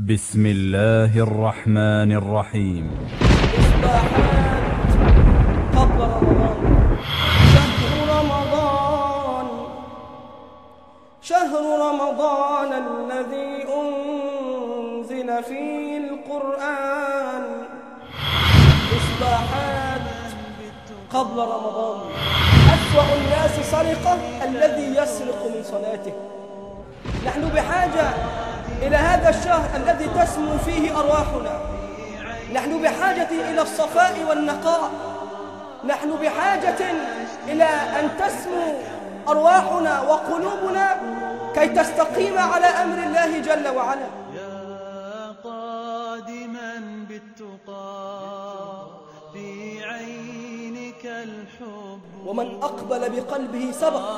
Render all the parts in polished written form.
بسم الله الرحمن الرحيم. إصباحات قبل رمضان. شهر رمضان الذي أنزل فيه القرآن. إصباحات قبل رمضان. أسوأ الناس سرقة الذي يسرق من صلاته. نحن بحاجة إلى هذا الشهر الذي تسمو فيه أرواحنا. نحن بحاجة إلى الصفاء والنقاء. نحن بحاجة إلى أن تسمو أرواحنا وقلوبنا كي تستقيم على أمر الله جل وعلا. يا قادما بالتقى في عينك الحب، ومن أقبل بقلبه سبق.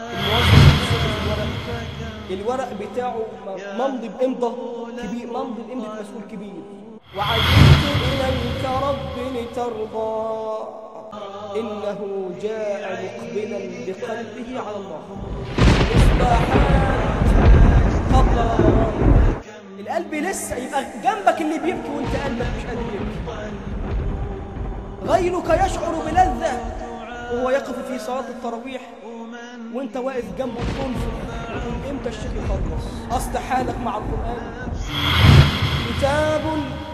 الورق بتاعه ممضي بإمضة كبير، ممضي بإمضة مسؤول كبير. وعجلت إليك رب لترضى، إنه جاء مقبلا بقلبه على الله. إصباحات قبل رمضان. القلب لسه يبقى جنبك اللي بيبكي وانت قلبك مش قادر يبكي. غيرك يشعر بلذة وهو يقف في صلاة التراويح وانت واقف جنبه تنفر امتى الشيخ يخلص. أصل حالك مع القرآن. كتاب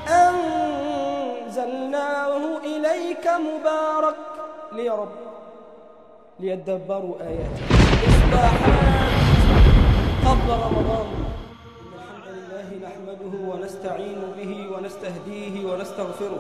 أنزلناه إليك مبارك لي رب ليدبروا آياته. إصباحات قبل رمضان. إن الحمد لله نحمده ونستعين به ونستهديه ونستغفره،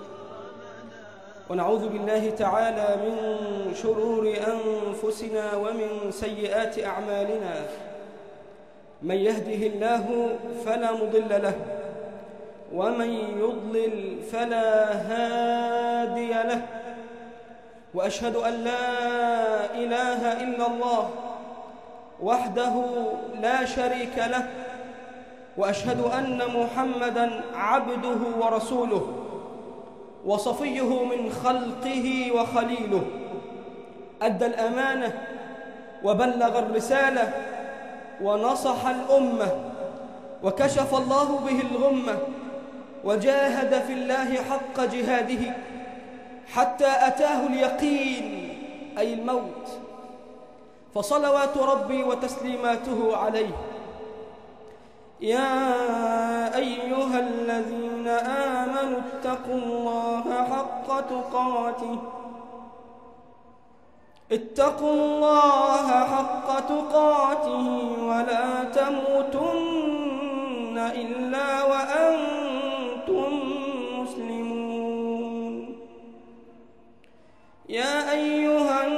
ونعوذ بالله تعالى من شرور أنفسنا ومن سيئات أعمالنا. من يهده الله فلا مضل له، ومن يضلل فلا هادي له. وأشهد أن لا إله إلا الله وحده لا شريك له، وأشهد أن محمدًا عبده ورسوله وصفيه من خلقه وخليله. أدى الأمانة وبلغ الرسالة ونصح الأمة، وكشف الله به الغمة، وجاهد في الله حق جهاده حتى أتاه اليقين أي الموت. فصلوات ربي وتسليماته عليه. يا أيها الذين آمنوا اتقوا الله حق تقاته، اتقوا الله حق تقاته ولا تموتن إلا وأنتم مسلمون. يا أيها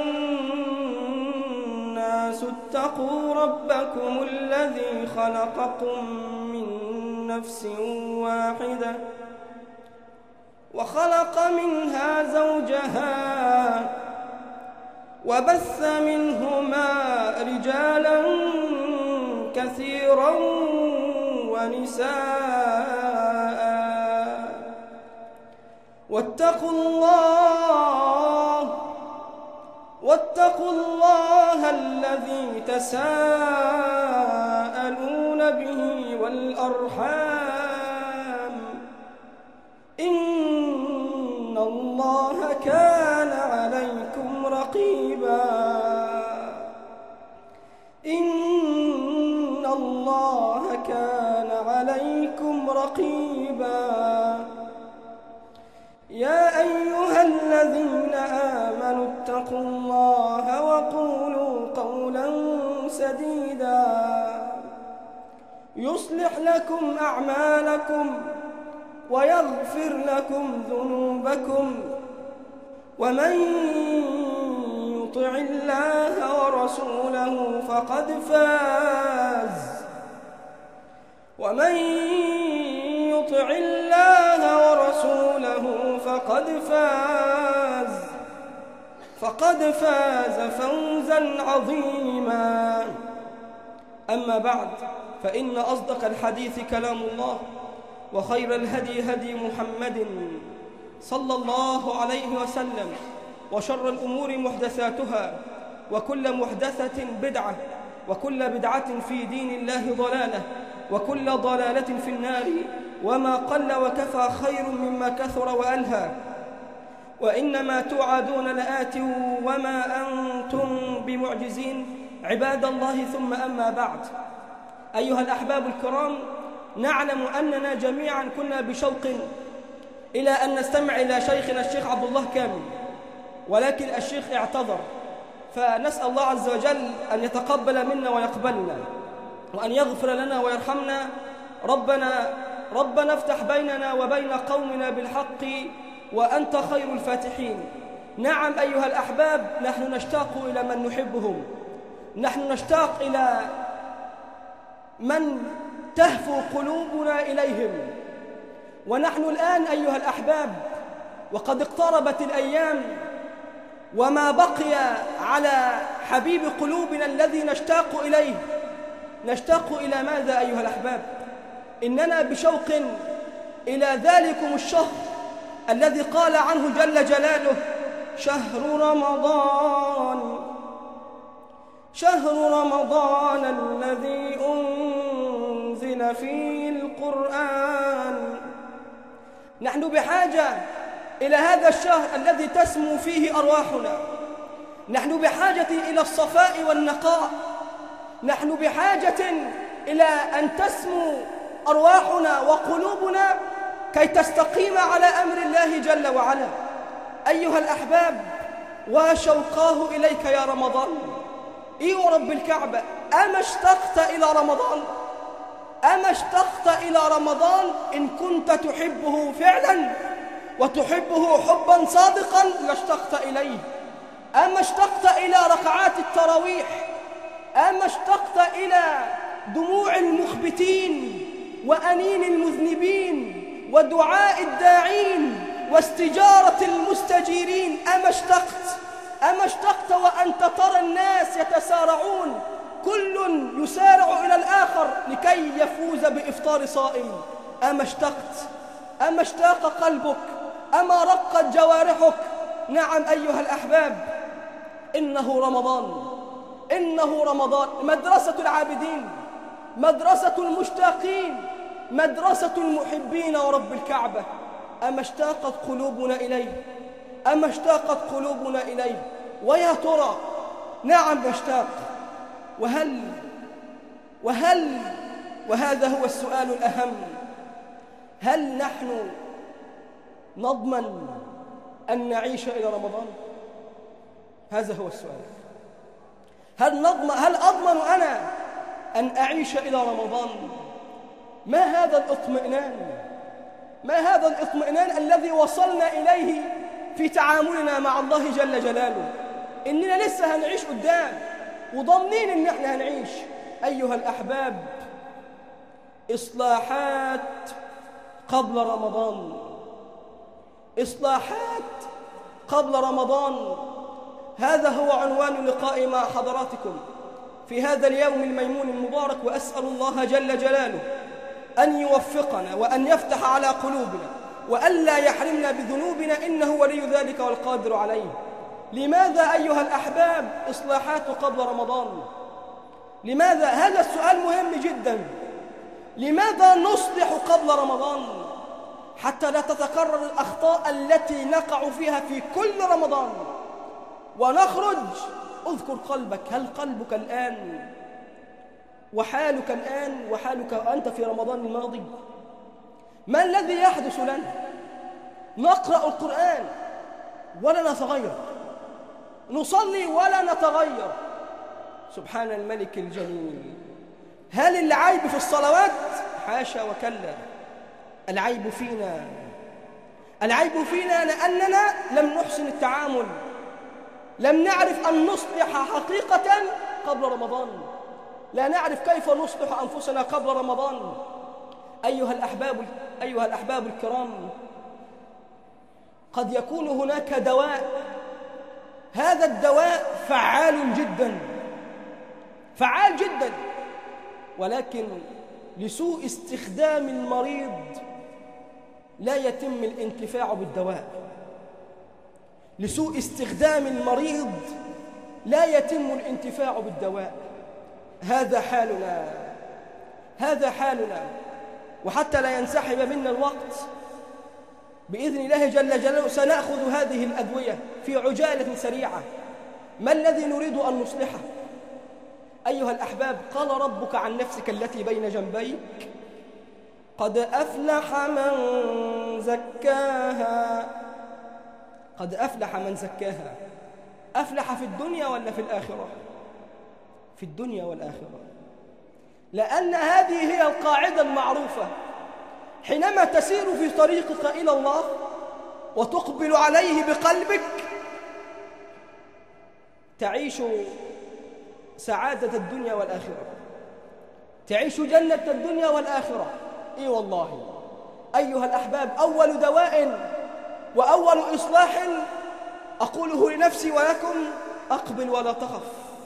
الناس اتقوا ربكم الذي خلقكم من نفس واحدة وخلق منها زوجها وبث منهما رجالا كثيرا ونساء. واتقوا الله الذي تساءلون به والأرحام، إن الله كان عليكم رقيبا. إن الله كان عليكم رقيبا. يا أيها الذين آمنوا اتقوا الله وقولوا قولا سديدا يصلح لكم أعمالكم ويغفر لكم ذنوبكم، ومن يطع الله ورسوله فقد فاز. ومن يطع الله ورسوله فقد فاز فوزا عظيما. أما بعد، فإن أصدق الحديث كلام الله، وخير الهدي هدي محمد صلى الله عليه وسلم، وشر الأمور محدثاتها، وكل محدثة بدعة، وكل بدعة في دين الله ضلالة، وكل ضلالة في النار، وما قل وكفى خير مما كثر وألهى، وإنما توعدون لآت وما أنتم بمعجزين. عباد الله، ثم أما بعد، أيها الأحباب الكرام، نعلم أننا جميعا كنا بشوق إلى أن نستمع إلى شيخنا الشيخ عبد الله كامل، ولكن الشيخ اعتذر، فنسأل الله عز وجل أن يتقبل منا ويقبلنا، وأن يغفر لنا ويرحمنا. ربنا افتح بيننا وبين قومنا بالحق وأنت خير الفاتحين. نعم أيها الأحباب، نحن نشتاق إلى من نحبهم، نحن نشتاق إلى من تهفو قلوبنا إليهم، ونحن الآن أيها الأحباب وقد اقتربت الأيام، وما بقي على حبيب قلوبنا الذي نشتاق إليه. نشتاق إلى ماذا أيها الأحباب؟ إننا بشوق إلى ذلكم الشهر الذي قال عنه جل جلاله: شهر رمضان الذي أنزل فيه القرآن. نحن بحاجة إلى هذا الشهر الذي تسمو فيه أرواحنا، نحن بحاجة إلى الصفاء والنقاء، نحن بحاجة إلى أن تسمو أرواحنا وقلوبنا كي تستقيم على أمر الله جل وعلا. أيها الأحباب، وشوقاه إليك يا رمضان. إي ورب الكعبة، أما اشتقت إلى رمضان؟ أما اشتقت إلى رمضان إن كنت تحبه فعلا وتحبه حبا صادقا لاشتقت إليه. أما اشتقت إلى ركعات التراويح؟ أما اشتقت إلى دموع المخبتين وأنين المذنبين ودعاء الداعين واستجارة المستجيرين؟ أما اشتقت وأنت ترى الناس يتسارعون، كل يسارع إلى الآخر لكي يفوز بإفطار صائم؟ أما اشتاق قلبك؟ أما رقت جوارحك؟ نعم أيها الأحباب، إنه رمضان، مدرسة العابدين، مدرسة المشتاقين، مدرسة المحبين ورب الكعبة. أما اشتاقت قلوبنا إليه؟ ويا ترى، نعم نشتاق. وهذا هو السؤال الأهم: هل نحن نضمن أن نعيش إلى رمضان؟ هذا هو السؤال. هل أضمن أنا أن أعيش إلى رمضان؟ ما هذا الإطمئنان الذي وصلنا إليه في تعاملنا مع الله جل جلاله؟ إننا لسه هنعيش قدام وضامنين إن احنا هنعيش. أيها الأحباب، إصلاحات قبل رمضان، هذا هو عنوان لقائي مع حضراتكم في هذا اليوم الميمون المبارك. وأسأل الله جل جلاله أن يوفقنا وأن يفتح على قلوبنا وألا يحرمنا بذنوبنا، إنه ولي ذلك والقادر عليه. لماذا أيها الأحباب إصلاحات قبل رمضان؟ لماذا؟ هذا السؤال مهم جدا. لماذا نصلح قبل رمضان حتى لا تتكرر الأخطاء التي نقع فيها في كل رمضان ونخرج؟ اذكر قلبك، هل قلبك الآن وحالك الآن وحالك وأنت في رمضان الماضي؟ ما الذي يحدث لنا؟ نقرأ القرآن ولا نتغير، نصلي ولا نتغير. سبحان الملك الجليل. هل العيب في الصلوات؟ حاشا وكلا، العيب فينا لأننا لم نحسن التعامل، لم نعرف أن نصلح حقيقة قبل رمضان، لا نعرف كيف نصلح أنفسنا قبل رمضان. أيها الأحباب الكرام، قد يكون هناك دواء، هذا الدواء فعال جدا، ولكن لسوء استخدام المريض لا يتم الانتفاع بالدواء. لسوء استخدام المريض لا يتم الانتفاع بالدواء. هذا هذا حالنا. وحتى لا ينسحب منا الوقت بإذن الله جل جلاله سنأخذ هذه الأدوية في عجالة سريعة. ما الذي نريد أن نصلحه؟ أيها الأحباب، قال ربك عن نفسك التي بين جنبيك: قد أفلح من زكاها. قد أفلح من زكاها. أفلح في الدنيا ولا في الآخرة؟ في الدنيا والآخرة. لأن هذه هي القاعدة المعروفة. حينما تسير في طريقك إلى الله وتقبل عليه بقلبك تعيش سعادة الدنيا والآخرة، تعيش جنة الدنيا والآخرة. إي والله أيها الأحباب، أول دواء وأول إصلاح أقوله لنفسي ولكم: أقبل ولا تخف.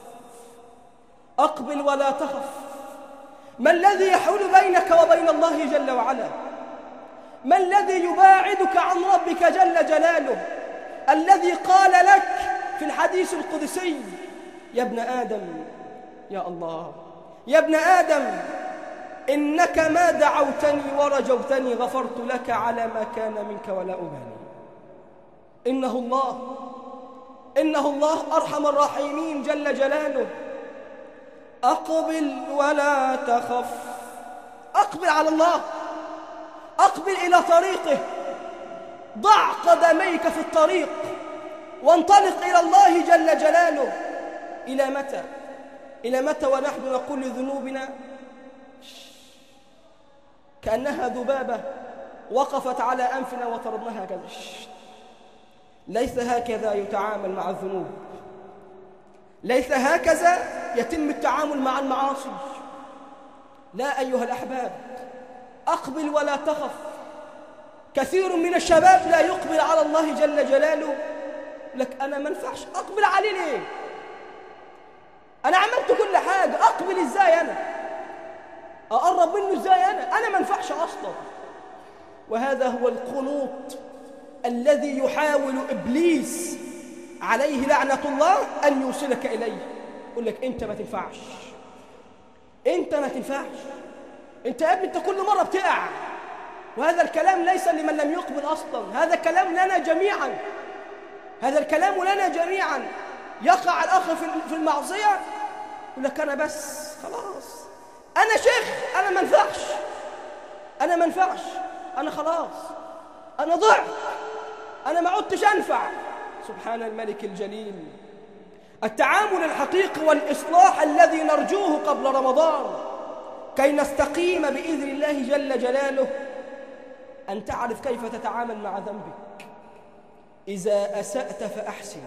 أقبل ولا تخف. ما الذي يحول بينك وبين الله جل وعلا؟ ما الذي يباعدك عن ربك جل جلاله، الذي قال لك في الحديث القدسي: يا ابن آدم، يا الله، يا ابن آدم، إنك ما دعوتني ورجوتني غفرت لك على ما كان منك ولا أبالي. إنه الله أرحم الراحمين جل جلاله. أقبل ولا تخف. أقبل على الله، أقبل إلى طريقه، ضع قدميك في الطريق وانطلق إلى الله جل جلاله. إلى متى؟ إلى متى ونحن نقول لذنوبنا كأنها ذبابة وقفت على أنفنا وطردناها هكذا؟ ليس هكذا يتعامل مع الذنوب، ليس هكذا يتم التعامل مع المعاصي. لا أيها الأحباب، أقبل ولا تخف. كثير من الشباب لا يقبل على الله جل جلاله، لك أنا ما ينفعش أقبل عليه ليه؟ أنا عملت كل حاجة، أقبل إزاي أنا؟ أقرب منه إزاي أنا ما ينفعش أصلا. وهذا هو القنوط الذي يحاول إبليس عليه لعنة الله أن يوصلك إليه. يقول لك أنت ما تنفعش، أنت ما تنفعش، أنت يا ابني أنت كل مرة بتقع. وهذا الكلام ليس لمن لم يقبل أصلا، هذا كلام لنا جميعا، هذا الكلام لنا جميعا. يقع الأخ في المعصية يقول لك أنا بس خلاص، أنا شيخ، أنا ما ينفعش، أنا ما ينفعش، أنا خلاص، أنا ضعت، أنا ما عدتش أنفع. سبحان الملك الجليل. التعامل الحقيقي والإصلاح الذي نرجوه قبل رمضان كي نستقيم بإذن الله جل جلاله أن تعرف كيف تتعامل مع ذنبك. إذا أسأت فأحسن.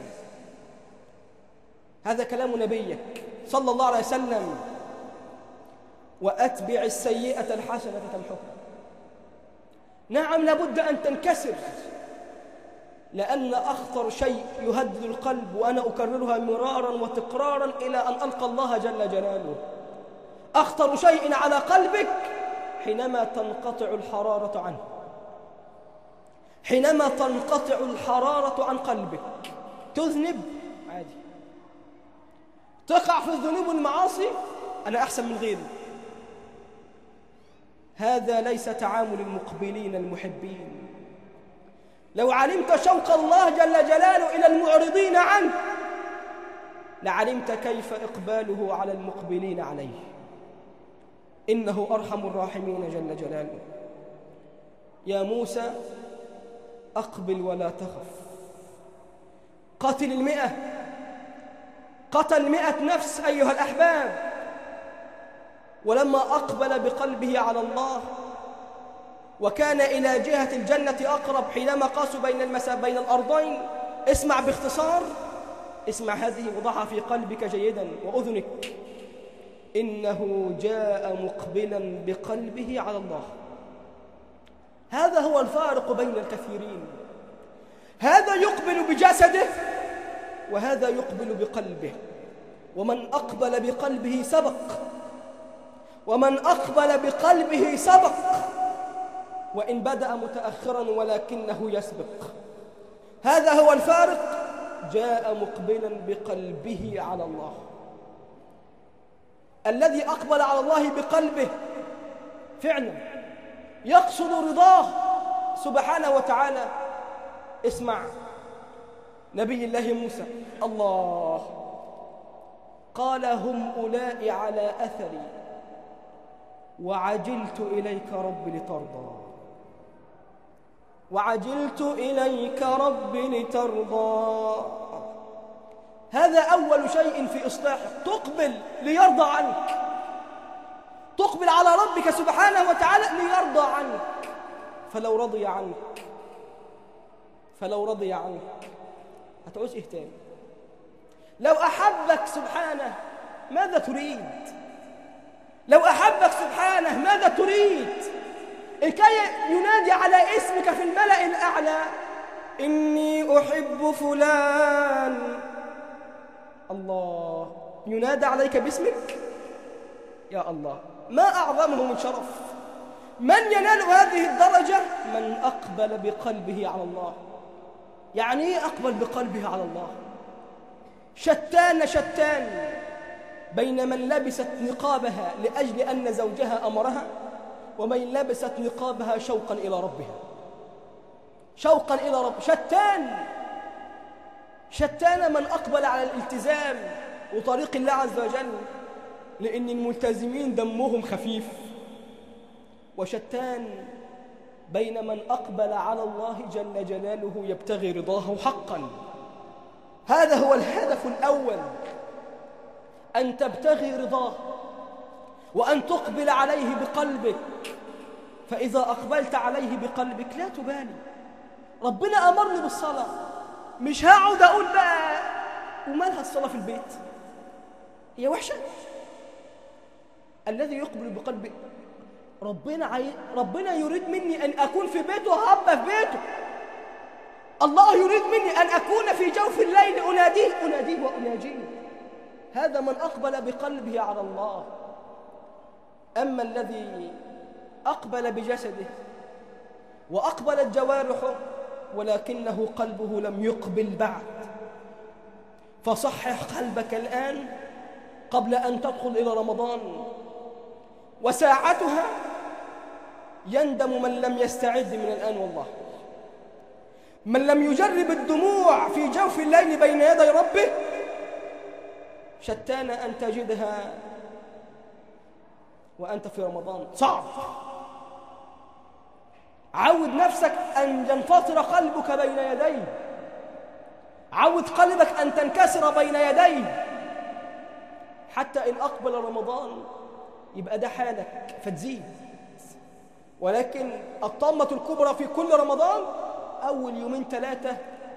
هذا كلام نبيك صلى الله عليه وسلم. وأتبع السيئة الحسنة تمحها. نعم، لابد أن تنكسر، لأن أخطر شيء يهدد القلب، وأنا أكررها مرارا وتكرارا إلى أن ألقى الله جل جلاله، أخطر شيء على قلبك حينما تنقطع الحرارة عنه، حينما تنقطع الحرارة عن قلبك. تذنب عادي، تقع في الذنوب والمعاصي، أنا أحسن من غيري. هذا ليس تعامل المقبلين المحبين. لو علمت شوق الله جل جلاله إلى المعرضين عنه لعلمت كيف إقباله على المقبلين عليه. إنه أرحم الراحمين جل جلاله. يا موسى أقبل ولا تخف. قتل 100، قتل 100 نفس أيها الأحباب، ولما أقبل بقلبه على الله وكان إلى جهة الجنة أقرب حينما قاسوا بين الأرضين. اسمع باختصار، اسمع هذه وضعها في قلبك جيدا وأذنك. إنه جاء مقبلا بقلبه على الله. هذا هو الفارق بين الكثيرين. هذا يقبل بجسده وهذا يقبل بقلبه. ومن أقبل بقلبه سبق، ومن أقبل بقلبه سبق، وإن بدأ متأخرا ولكنه يسبق. هذا هو الفارق. جاء مقبلا بقلبه على الله. الذي أقبل على الله بقلبه فعلا يقصد رضاه سبحانه وتعالى. اسمع نبي الله موسى، الله قال هم أولئك على أثري وعجلت إليك رب لترضى، وعجلت إليك رب لترضى. هذا أول شيء في إصلاحك، تقبل ليرضى عنك، تقبل على ربك سبحانه وتعالى ليرضى عنك. فلو رضي عنك هتعوز إيه تاني؟ لو أحبك سبحانه ماذا تريد؟ لو أحبك سبحانه ماذا تريد؟ لكي ينادي على اسمك في الملأ الأعلى إني أحب فلان، الله ينادى عليك باسمك، يا الله ما أعظمه من شرف. من ينال هذه الدرجة؟ من أقبل بقلبه على الله. يعني إيه أقبل بقلبه على الله؟ شتان بين من لبست نقابها لأجل أن زوجها أمرها، ومن لبست نقابها شوقا إلى ربها، شوقا إلى رب. شتان من أقبل على الالتزام وطريق الله عز وجل لأن الملتزمين دمهم خفيف، وشتان بين من أقبل على الله جل جلاله يبتغي رضاه حقا. هذا هو الهدف الأول، أن تبتغي رضاه وأن تقبل عليه بقلبك. فإذا أقبلت عليه بقلبك لا تبالي. ربنا أمرني بالصلاة، مش هقعد أقول بقى ومالها الصلاة في البيت، هي وحشة. الذي يقبل بقلبه ربنا يريد مني أن أكون في بيته وأبقى في بيته. الله يريد مني أن أكون في جوف الليل أناديه وأناجيه. هذا من أقبل بقلبه على الله. أما الذي أقبل بجسده وأقبلت جوارحه ولكنه قلبه لم يقبل بعد، فصحح قلبك الآن قبل أن تدخل إلى رمضان، وساعتها يندم من لم يستعد من الآن. والله من لم يجرب الدموع في جوف الليل بين يدي ربه شتان أن تجدها وأنت في رمضان، صعب. عود نفسك أن ينفطر قلبك بين يديه، عود قلبك أن تنكسر بين يديه، حتى إن أقبل رمضان يبقى ده حالك فتزيد. ولكن الطامة الكبرى في كل رمضان أول يومين 3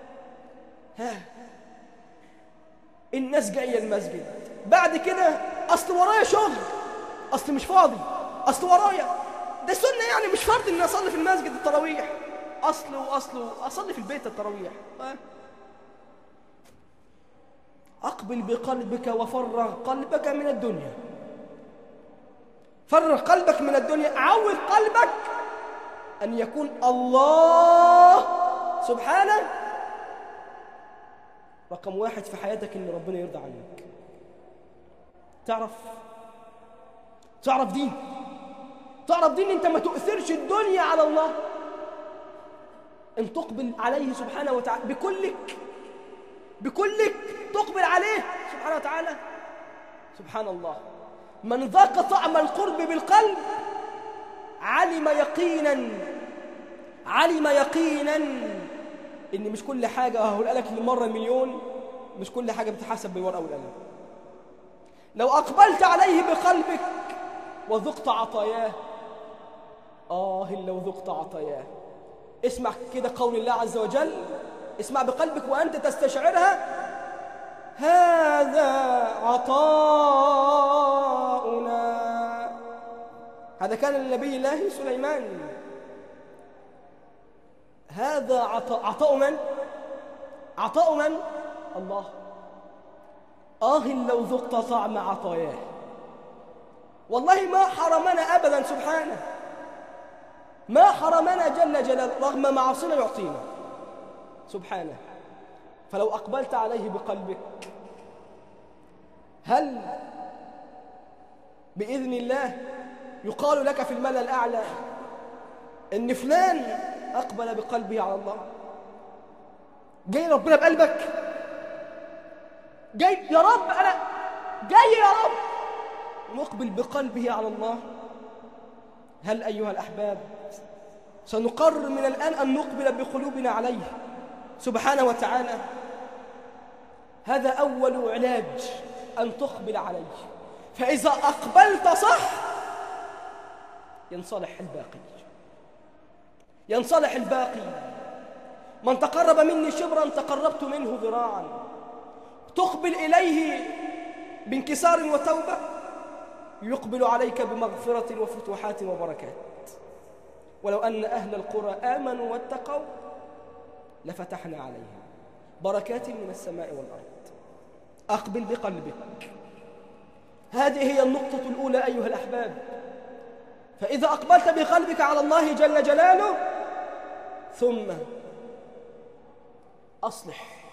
الناس جاية المسجد، بعد كده أصل ورايا شغل، أصل مش فاضي، أصل ورايا ده سنة، يعني مش فرض إني أصلي في المسجد التراويح، أصله أصلي في البيت التراويح. أقبل بقلبك وفرغ قلبك من الدنيا، فرغ قلبك من الدنيا. عود قلبك أن يكون الله سبحانه رقم 1 في حياتك، إن ربنا يرضى عنك. تعرف دين أنت ما تؤثرش الدنيا على الله، أن تقبل عليه سبحانه وتعالى بكلك تقبل عليه سبحانه وتعالى. سبحان الله، من ذاق طعم القرب بالقلب علم يقينا إن مش كل حاجة هقول لك المرة المليون، مش كل حاجة بتحسب بالورقة والقلم. لو أقبلت عليه بقلبك وذقت عطاياه، لو ذقت عطاياه. اسمع كده قول الله عز وجل، اسمع بقلبك وأنت تستشعرها، هذا عطاؤنا. هذا كان لنبي الله سليمان. هذا عطاء من؟ عطاء من؟ الله. لو ذقت طعم عطاياه، والله ما حرمنا أبدا سبحانه، ما حرمنا جل جلاله، رغم معاصينا يعطينا سبحانه. فلو أقبلت عليه بقلبك، هل بإذن الله يقال لك في الملأ الأعلى إن فلان أقبل بقلبه على الله. جاي ربنا بقلبك؟ جاي يا رب، أنا جاي يا رب مقبل بقلبه على الله. هل أيها الأحباب سنقرر من الآن أن نقبل بقلوبنا عليه سبحانه وتعالى؟ هذا أول علاج، أن تقبل عليه. فإذا أقبلت صح ينصلح الباقي، ينصلح الباقي. من تقرب مني شبرا تقربت منه ذراعا. تقبل إليه بانكسار وتوبة، يقبل عليك بمغفرة وفتوحات وبركات. ولو أن أهل القرى آمنوا واتقوا لفتحنا عليهم بركات من السماء والأرض. أقبل بقلبك. هذه هي النقطة الأولى أيها الأحباب. فإذا أقبلت بقلبك على الله جل جلاله ثم أصلح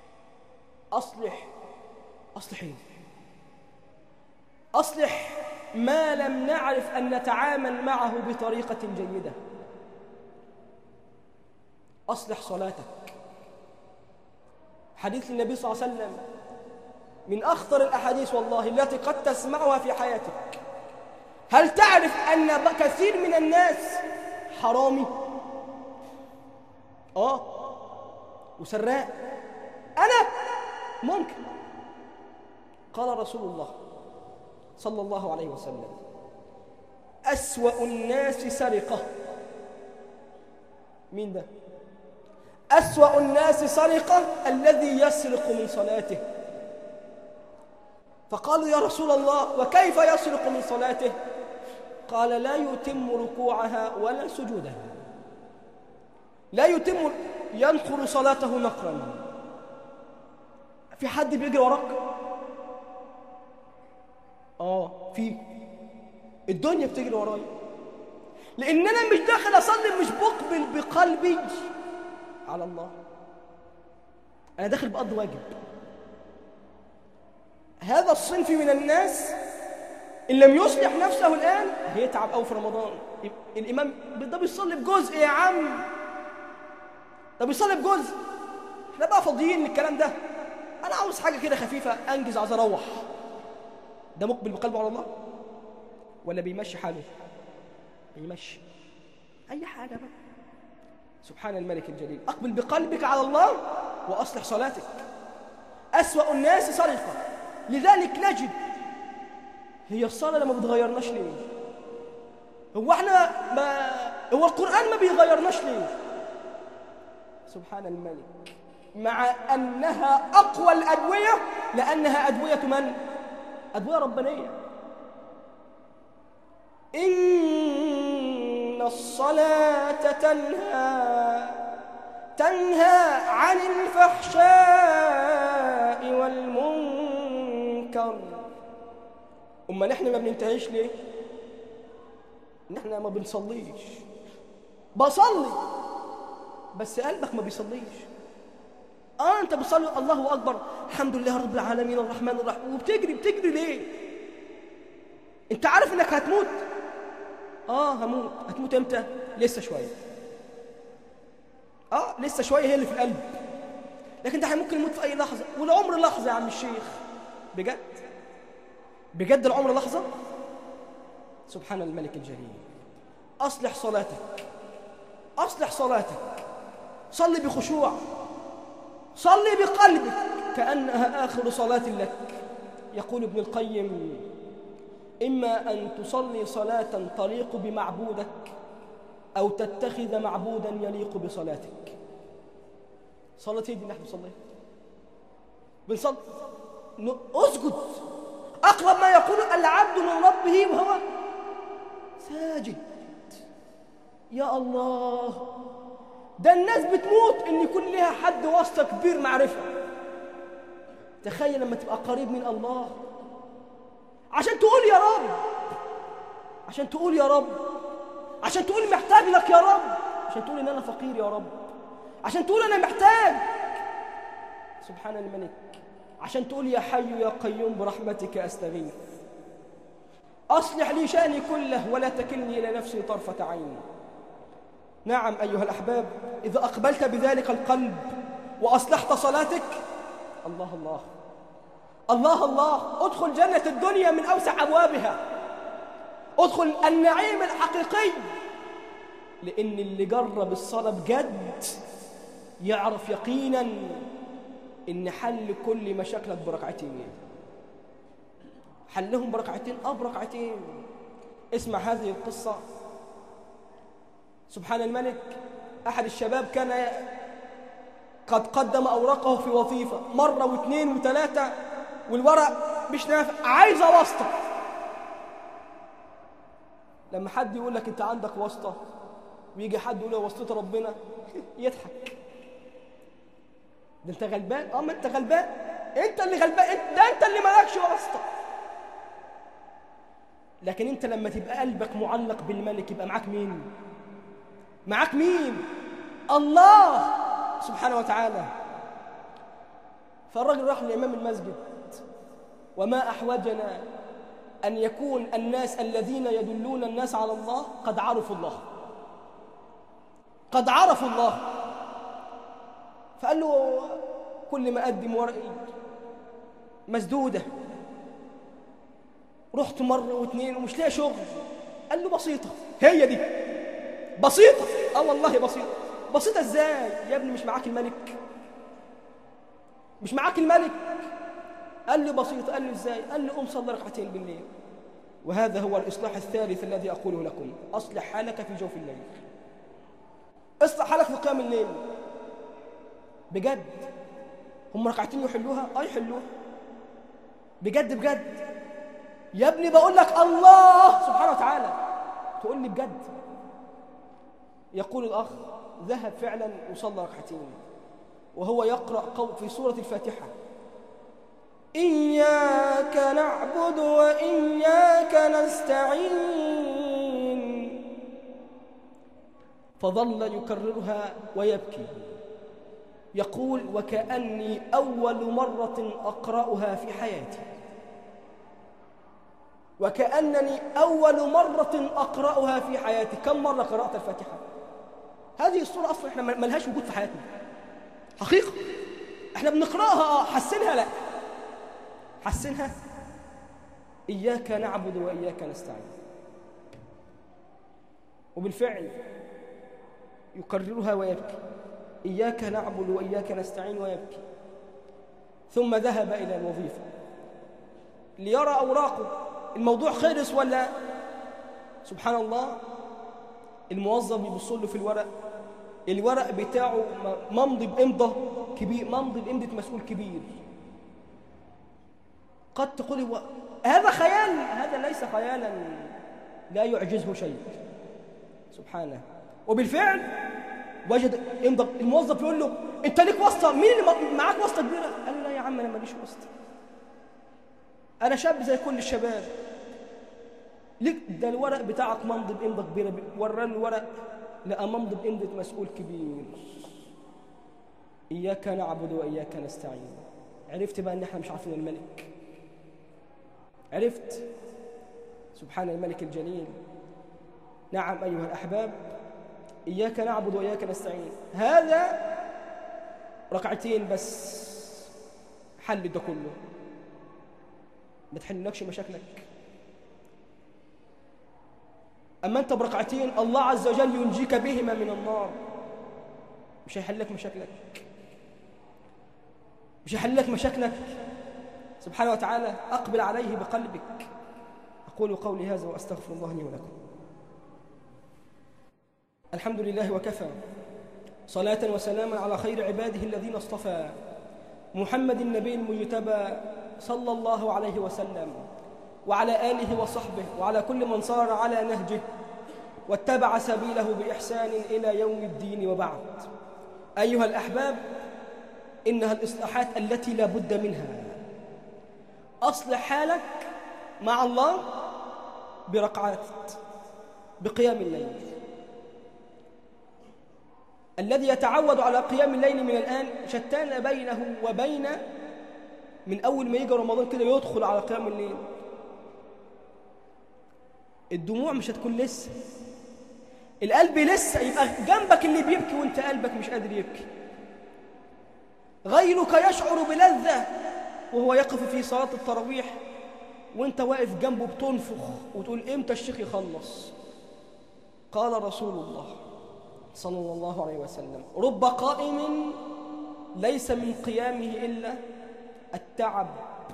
ما لم نعرف أن نتعامل معه بطريقة جيدة. أصلح صلاتك. حديث النبي صلى الله عليه وسلم من أخطر الأحاديث والله التي قد تسمعها في حياتك. هل تعرف أن كثير من الناس حرامي وسراء؟ أنا ممكن. قال رسول الله صلى الله عليه وسلم أسوأ الناس سرقة. مين ده؟ أسوأ الناس سرقة الذي يسرق من صلاته. فقالوا يا رسول الله وكيف يسرق من صلاته؟ قال لا يتم ركوعها ولا سجودها، لا يتم، ينقر صلاته نقرا. في حد بيجري وراك؟ في الدنيا بتجري ورايا، لأن أنا مش داخل أصلي، مش بقبل بقلبي على الله، أنا داخل بقضي واجب. هذا الصنف من الناس إن لم يصلح نفسه الآن هيتعب أوي في رمضان. الإمام ده بيصلي بجزء يا عم، ده بيصلي بجزء، احنا بقى فاضيين للكلام ده. أنا عاوز حاجة كده خفيفة أنجز، عاوز أروح. ده مقبل بقلبه على الله ولا بيمشي حاله؟ بيمشي أي حاجة بقى. سبحان الملك الجليل. أقبل بقلبك على الله وأصلح صلاتك. أسوأ الناس سرقة. لذلك نجد هي الصلاة لما بتغيرناش ليه؟ هو القرآن ما بيغيرناش ليه؟ سبحان الملك. مع أنها أقوى الأدوية، لأنها أدوية من؟ أدوية ربانية. إن الصلاة تنهى عن الفحشاء والمنكر. أما نحن ما بننتهيش ليه؟ نحن ما بنصليش. بصلي بس قلبك ما بيصليش. أنت بتصلي الله أكبر الحمد لله رب العالمين الرحمن الرحيم، وبتجري ليه؟ أنت عارف إنك هتموت؟ هموت. هتموت إمتى؟ لسه شوية. لسه شوية هي اللي في القلب، لكن ده ممكن يموت في أي لحظة. والعمر لحظة يا عم الشيخ. بجد العمر لحظة. سبحان الملك الجليل. أصلح صلاتك. صلي بخشوع، صلي بقلبك كأنها آخر صلاة لك. يقول ابن القيم إما أن تصلي صلاة تليق بمعبودك أو تتخذ معبودا يليق بصلاتك. صلاة دي نحن بنصلي أسجد. أقرب ما يقول العبد من ربه وهو ساجد. يا الله، ده الناس بتموت إن يكون لها حد واسطة كبير معرفة. تخيل لما تبقى قريب من الله عشان تقول يا رب، عشان تقول محتاج لك يا رب، عشان تقول إن أنا فقير يا رب، عشان تقول أنا محتاج. سبحان الملك. عشان تقول يا حي يا قيوم برحمتك أستغيث، أصلح لي شأني كله ولا تكلني إلى نفسي طرفة عين. نعم أيها الأحباب، إذا أقبلت بذلك القلب وأصلحت صلاتك، الله الله الله الله، ادخل جنة الدنيا من أوسع أبوابها، ادخل النعيم الحقيقي. لأن اللي جرب الصلاة بجد يعرف يقينا إن حل كل مشاكلك بركعتين. حلهم بركعتين، بركعتين. اسمع هذه القصة. سبحان الملك، أحد الشباب كان قد قدم أوراقه في وظيفة مرة واثنين وثلاثة والورق مش نافع، عايزة واسطة. لما حد يقول لك أنت عندك واسطة ويجي حد يقول له واسطة ربنا يضحك. ده أنت غلبان. ما أنت غلبان، أنت اللي غلبان، ده أنت اللي مالكش واسطة. لكن أنت لما تبقى قلبك معلق بالملك يبقى معاك مين؟ معاك مين؟ الله سبحانه وتعالى. فالرجل راح لإمام المسجد: وما أحوجنا أن يكون الناس الذين يدلون الناس على الله قد عرفوا الله، قد عرفوا الله. فقال له: كل ما أقدم ورقي مسدودة، رحت مرة واثنين ومش لاقي شغل. قال له: بسيطة، هي دي بسيطة. والله بسيطة. بسيطة ازاي يا ابني؟ مش معاك الملك؟ مش معاك الملك؟ قال له: بسيطة. قال له: ازاي؟ قال له: قوم صلي ركعتين بالليل. وهذا هو الإصلاح الثالث الذي أقوله لكم: أصلح حالك في جوف الليل. اصلح حالك في قيام الليل بجد. هم ركعتين يحلوها؟ يحلوها بجد بجد. يا ابني بقول لك الله سبحانه وتعالى تقول لي بجد. يقول الأخ: ذهب فعلا وصلى ركعتين وهو يقرأ في سورة الفاتحة: إياك نعبد وإياك نستعين. فظل يكررها ويبكي، يقول: وكأني أول مرة أقرأها في حياتي، وكأنني أول مرة أقرأها في حياتي. كم مرة قرأت الفاتحة؟ هذه السورة أصلا إحنا ملهاش وجود في حياتنا حقيقة. إحنا بنقرأها حسنها، لا حسنها. إياك نعبد وإياك نستعين. وبالفعل يكررها ويبكي: إياك نعبد وإياك نستعين، ويبكي. ثم ذهب إلى الوظيفة ليرى أوراقه، الموضوع خلص ولا؟ سبحان الله، الموظف يبص له في الورق بتاعه ممضي بإمضة كبير، ممضي بإمضة مسؤول كبير. قد تقول هو هذا خيال، هذا ليس خيالا، لا يعجزه شيء سبحانه. وبالفعل وجد إمضة. الموظف يقول له: أنت ليك واسطة؟ مين اللي معاك واسطة كبيرة؟ قال له: لا يا عم، أنا ماليش واسطة، أنا شاب زي كل الشباب. ليك ده الورق بتاعك ممضي بإمضة كبيرة. ورى الورق لقى ممضي بإمضة مسؤول كبير: إياك نعبد وإياك نستعين. عرفت بقى إن إحنا مش عارفين الملك. عرفت سبحان الملك الجليل. نعم أيها الأحباب، إياك نعبد وإياك نستعين، هذا ركعتين بس حل ده كله، ما تحللكش مشاكلك. أما أنت بركعتين الله عز وجل ينجيك بهما من النار، مش هيحلك مشاكلك، مش هيحلك مشاكلك سبحانه وتعالى. أقبل عليه بقلبك. أقول قولي هذا وأستغفر الله لي ولكم. الحمد لله وكفى، صلاة وسلاما على خير عباده الذين اصطفى، محمد النبي المجتبى صلى الله عليه وسلم، وعلى آله وصحبه، وعلى كل من صار على نهجه واتبع سبيله بإحسان إلى يوم الدين. وبعد، أيها الأحباب، إنها الإصلاحات التي لا بد منها. أصلح حالك مع الله بركعات، بقيام الليل. الذي يتعود على قيام الليل من الآن شتان بينه وبين من أول ما يجي رمضان كده يدخل على قيام الليل. الدموع مش هتكون لسه، القلب لسه، يبقى جنبك اللي بيبكي وانت قلبك مش قادر يبكي. غيرك يشعر بلذة وهو يقف في صلاة التراويح وانت واقف جنبه بتنفخ وتقول امتى الشيخ يخلص. قال رسول الله صلى الله عليه وسلم: رب قائم ليس من قيامه إلا التعب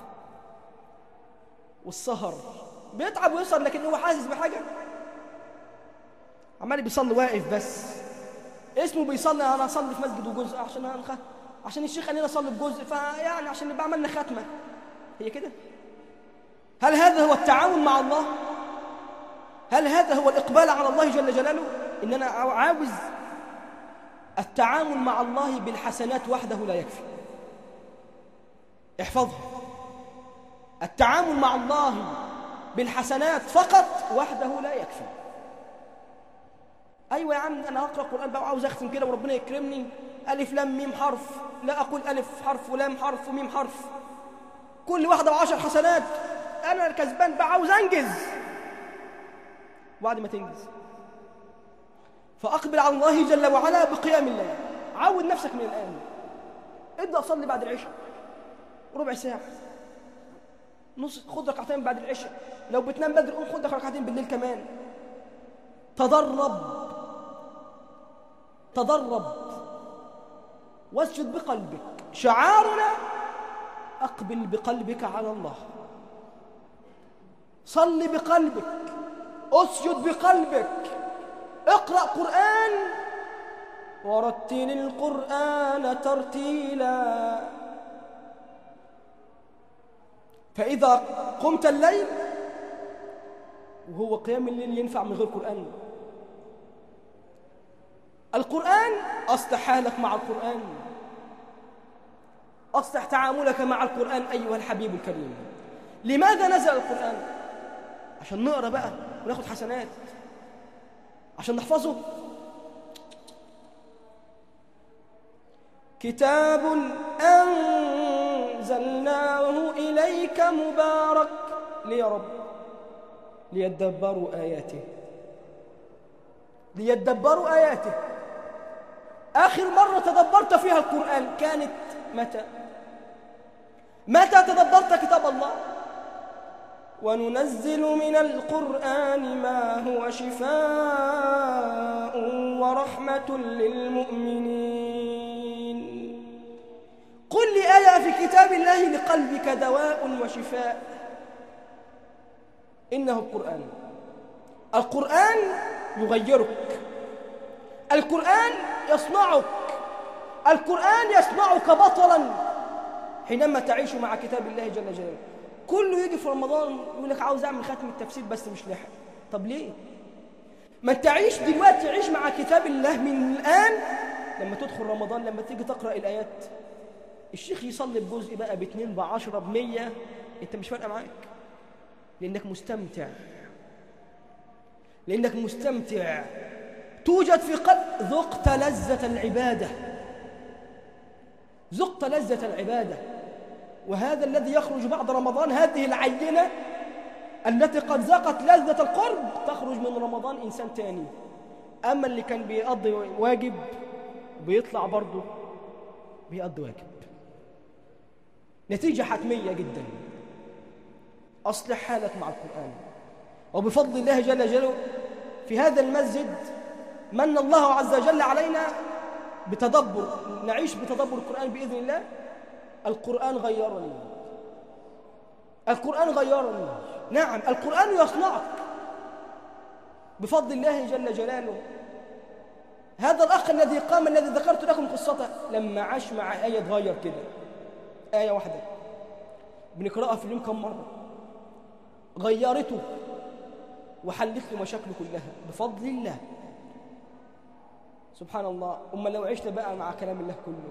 والسهر. بيتعب ويسهر لكن هو حاسس بحاجة، عمال بيصلي واقف بس، اسمه بيصلي. أنا أصلي في مسجد وجزء عشان الشيخ قال لنا أصلي بجزء، فيعني عشان نبقى عملنا ختمة. هي كده؟ هل هذا هو التعاون مع الله؟ هل هذا هو الإقبال على الله جل جلاله؟ إن أنا عاوز التعامل مع الله بالحسنات وحده لا يكفي. احفظها، التعامل مع الله بالحسنات فقط وحده لا يكفي. أيوة يا عم، أنا هقرأ القرآن بقى وعاوز أختم كده وربنا يكرمني، ألف لام ميم حرف، لا أقول ألف حرف ولام حرف وميم حرف، كل واحدة ب10 حسنات، أنا الكسبان بقى عاوز أنجز. وبعد ما تنجز فأقبل على الله جل وعلا بقيام الليل. عود نفسك من الآن، ابدأ صلي بعد العشاء ربع ساعة، خد ركعتين بعد العشاء، لو بتنام بدري قوم خد ركعتين بالليل كمان. تدرب واسجد بقلبك. شعارنا أقبل بقلبك على الله، صل بقلبك، اسجد بقلبك، اقرأ قرآن ورتل القرآن ترتيلا. فإذا قمت الليل، وهو قيام الليل ينفع من غير قرآن. القرآن أصلح حالك مع القرآن، أصلح تعاملك مع القرآن أيها الحبيب الكريم. لماذا نزل القرآن؟ عشان نقرأ بقى وناخد حسنات، عشان نحفظه. كتاب أنزلناه إليك مبارك ليدبروا آياته. آخر مرة تدبرت فيها القرآن كانت متى تدبرت كتاب الله؟ وننزل من القرآن ما هو شفاء ورحمة للمؤمنين. قل لي آية في كتاب الله لقلبك دواء وشفاء، إنه القرآن يغيرك، القرآن يصنعك، القرآن يصنعك بطلا حينما تعيش مع كتاب الله جل جلاله. كله يجي في رمضان يقول لك عاوز أعمل ختم التفسير بس مش لاحق. طب ليه؟ ما انت عيش دلوقتي، عيش مع كتاب الله من الآن. لما تدخل رمضان، لما تيجي تقرأ الآيات، الشيخ يصلي بجزء بقى ب2 ب10 ب100، انت مش فارقة معاك، لأنك مستمتع، توجد في قلب. ذقت لذة العبادة، وهذا الذي يخرج بعد رمضان، هذه العينة التي قد ذاقت لذة القرب تخرج من رمضان إنسان تاني. أما اللي كان بيقضي واجب بيطلع برضه بيقضي واجب. نتيجة حتمية جدا. أصلح حالك مع القرآن، وبفضل الله جل جلاله في هذا المسجد من الله عز وجل علينا بتدبر، نعيش بتدبر القرآن بإذن الله. القرآن غيرني. نعم، القرآن يصنعك بفضل الله جل جلاله. هذا الأخ الذي ذكرت لكم قصته، لما عاش مع آية اتغير كده، آية واحدة بنقرأها في اليوم كم مرة، غيرته وحلت له مشاكله كلها بفضل الله سبحان الله. لو عشنا بقى مع كلام الله كله،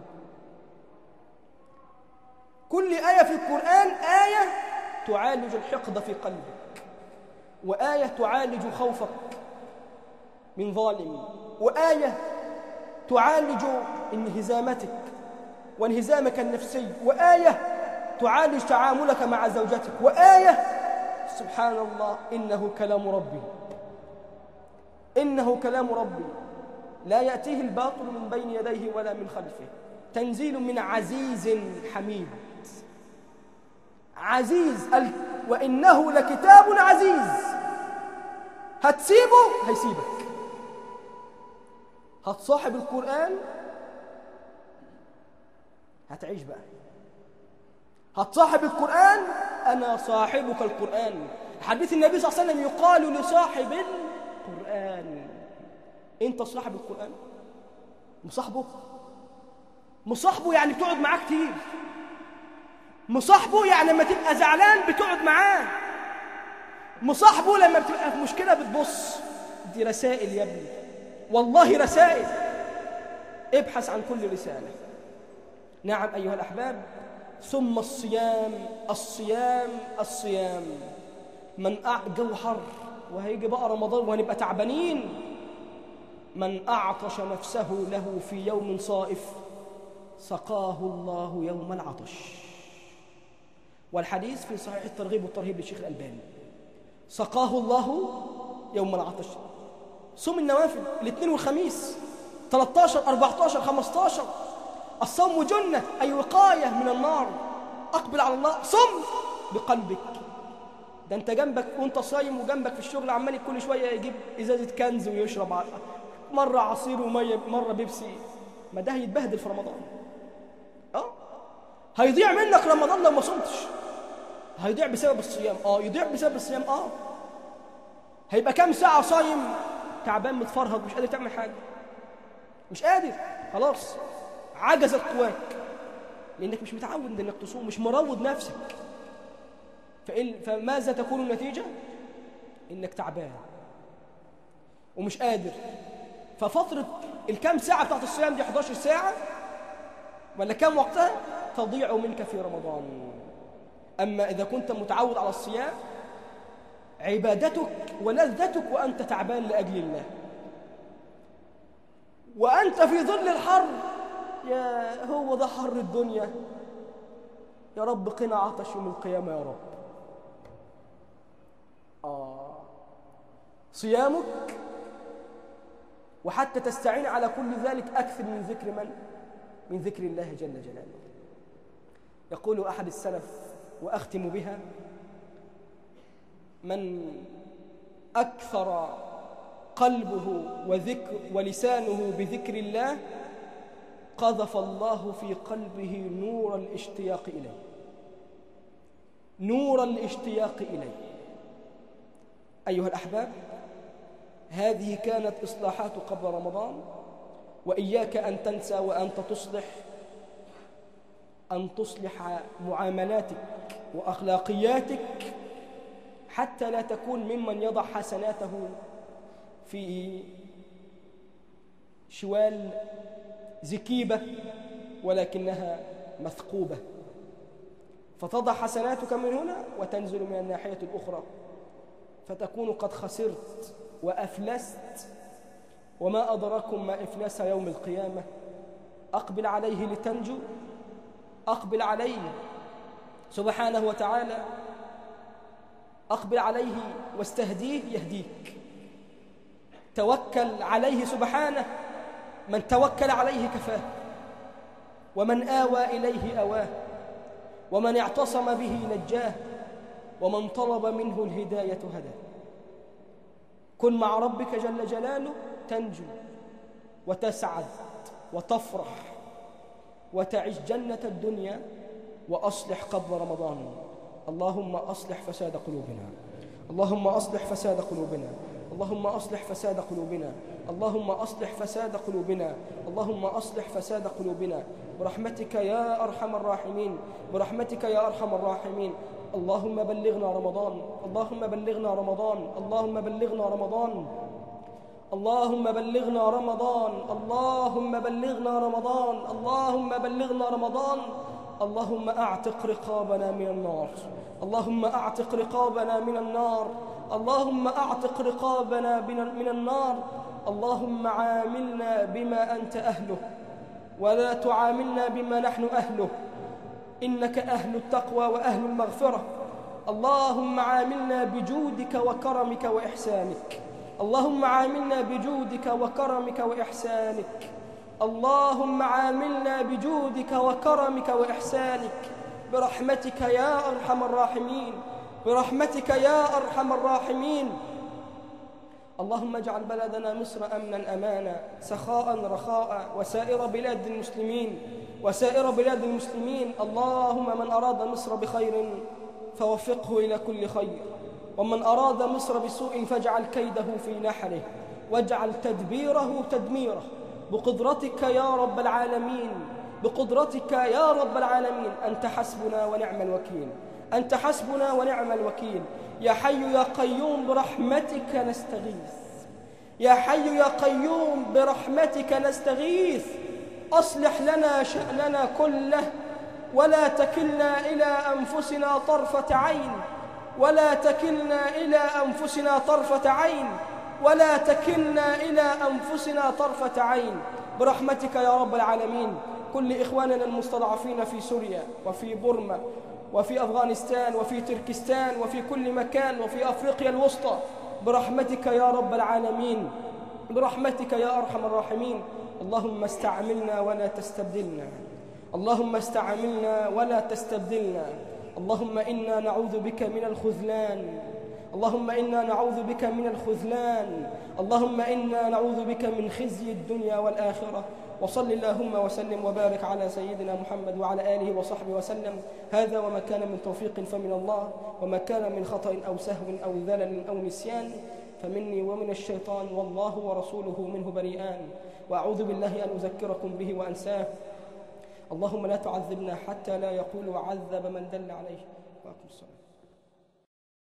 كل آية في القرآن آية تعالج الحقد في قلبك، وآية تعالج خوفك من ظالم، وآية تعالج انهزامتك وانهزامك النفسي، وآية تعالج تعاملك مع زوجتك، وآية سبحان الله، إنه كلام ربي، إنه كلام ربي لا يأتيه الباطل من بين يديه ولا من خلفه، تنزيل من عزيز حميد. عزيز وإنه لكتاب عزيز. هتسيبه هيسيبك، هتصاحب القرآن هتعيش بقى، هتصاحب القرآن أنا صاحبك القرآن. حديث النبي صلى الله عليه وسلم يقال لصاحب القرآن أنت صاحب القرآن. مصاحبه يعني بتقعد معاه كتير، مصاحبه يعني لما تبقى زعلان بتقعد معاه، مصاحبه لما بتبقى في مشكلة بتبص. دي رسائل يا ابني، والله رسائل، ابحث عن كل رسالة. نعم أيها الأحباب، ثم الصيام الصيام الصيام. جو حر وهيجي بقى رمضان وهنبقى تعبانين. من أعطش نفسه له في يوم صائف سقاه الله يوم العطش. والحديث في صحيح الترغيب والترهيب للشيخ الألباني، سقاه الله يوم العطش. صوم النوافل الاثنين والخميس 13 14 15. الصوم جنة أي وقاية من النار. أقبل على الله، صم بقلبك. ده أنت جنبك وأنت صايم وجنبك في الشغل عمال كل شوية يجيب إزازة كنز ويشرب مرة عصير ومية مرة بيبسي. ما ده هيتبهدل في رمضان. هيضيع منك رمضان لو ما صمتش. هيضيع بسبب الصيام. يضيع بسبب الصيام. هيبقى كام ساعة صايم تعبان متفرهد مش قادر تعمل حاجة، مش قادر، خلاص عجزت قواك لأنك مش متعود أنك تصوم، مش مروض نفسك. فماذا تكون النتيجة؟ إنك تعبان ومش قادر. ففترة الكام ساعة بتاعت الصيام دي 11 ساعة ولا كام وقتها تضيع منك في رمضان. أما إذا كنت متعود على الصيام عبادتك ولذتك وأنت تعبان لأجل الله، وأنت في ظل الحر، يا هو ده حر الدنيا، يا رب قنا عطش يوم القيامة يا رب. صيامك وحتى تستعين على كل ذلك أكثر من ذكر من؟ من ذكر الله جل جلاله. يقول أحد السلف وأختم بها: من أكثر قلبه ولسانه بذكر الله قذف الله في قلبه نور الاشتياق إليه، نور الاشتياق إليه. أيها الأحباب، هذه كانت إصلاحات قبل رمضان، وإياك أن تنسى وأنت تصلح معاملاتك وأخلاقياتك حتى لا تكون ممن يضع حسناته في شوال زكيبة ولكنها مثقوبة، فتضع حسناتك من هنا وتنزل من الناحية الأخرى، فتكون قد خسرت وأفلست. وما أدراكم ما إفلاس يوم القيامة. أقبل عليه لتنجو، أقبل عليه سبحانه وتعالى، أقبل عليه واستهديه يهديك. توكل عليه سبحانه، من توكل عليه كفاه، ومن آوى إليه أواه، ومن اعتصم به نجاه، ومن طلب منه الهداية هداه. كن مع ربك جل جلاله تنجو وتسعد وتفرح وتعيش جنة الدنيا. وأصلح قبل رمضان. اللهم أصلح فساد قلوبنا، اللهم أصلح فساد قلوبنا، اللهم أصلح فساد قلوبنا، اللهم أصلح فساد قلوبنا، اللهم أصلح فساد قلوبنا برحمتك يا أرحم الراحمين، برحمتك يا أرحم الراحمين. اللهم بلغنا رمضان، اللهم بلغنا رمضان، اللهم بلغنا رمضان، اللهم بلغنا رمضان، اللهم بلغنا رمضان، اللهم بلغنا رمضان. اللهم أعتق رقابنا من النار، اللهم أعتق رقابنا من النار، اللهم أعتق رقابنا من النار. اللهم عاملنا بما أنت أهله ولا تعاملنا بما نحن أهله، إنك أهل التقوى وأهل المغفرة، اللهم عاملنا بجودك وكرمك وإحسانك. اللهم عاملنا بجودك وكرمك وإحسانك. اللهم عاملنا بجودك وكرمك وإحسانك برحمتك يا أرحم الراحمين، برحمتك يا أرحم الراحمين. اللهم اجعل بلدنا مصر أمنا أمانا سخاء رخاء وسائر بلاد المسلمين وسائر بلاد المسلمين. اللهم من أراد مصر بخير فوفقه إلى كل خير، ومن أراد مصر بسوء فاجعل كيده في نحره، واجعل تدبيره تدميره بقدرتك يا رب العالمين، بقدرتك يا رب العالمين. أنت حسبنا ونعم الوكيل، أنت حسبنا ونعم الوكيل. يا حي يا قيوم برحمتك نستغيث، يا حي يا قيوم برحمتك نستغيث. أصلح لنا شأننا كله، ولا تكلنا إلى أنفسنا طرفة عين، ولا تكلنا إلى أنفسنا طرفة عين، ولا تكلنا إلى أنفسنا طرفة عين برحمتك يا رب العالمين. كل إخواننا المستضعفين في سوريا وفي بورما وفي أفغانستان وفي تركستان وفي كل مكان وفي أفريقيا الوسطى برحمتك يا رب العالمين، برحمتك يا أرحم الراحمين. اللهم استعملنا ولا تستبدلنا، اللهم استعملنا ولا تستبدلنا. اللهم إنا نعوذ بك من الخذلان، اللهم إنا نعوذ بك من الخذلان، اللهم إنا نعوذ بك من خزي الدنيا والآخرة. وصل اللهم وسلم وبارك على سيدنا محمد وعلى آله وصحبه وسلم. هذا وما كان من توفيق فمن الله، وما كان من خطأ أو سهو أو ذلل أو نسيان فمني ومن الشيطان، والله ورسوله منه بريئان. وأعوذ بالله أن أذكركم به وأنساه. اللهم لا تعذبنا حتى لا يقول وعذب من دل عليه. وأقم الصلاة.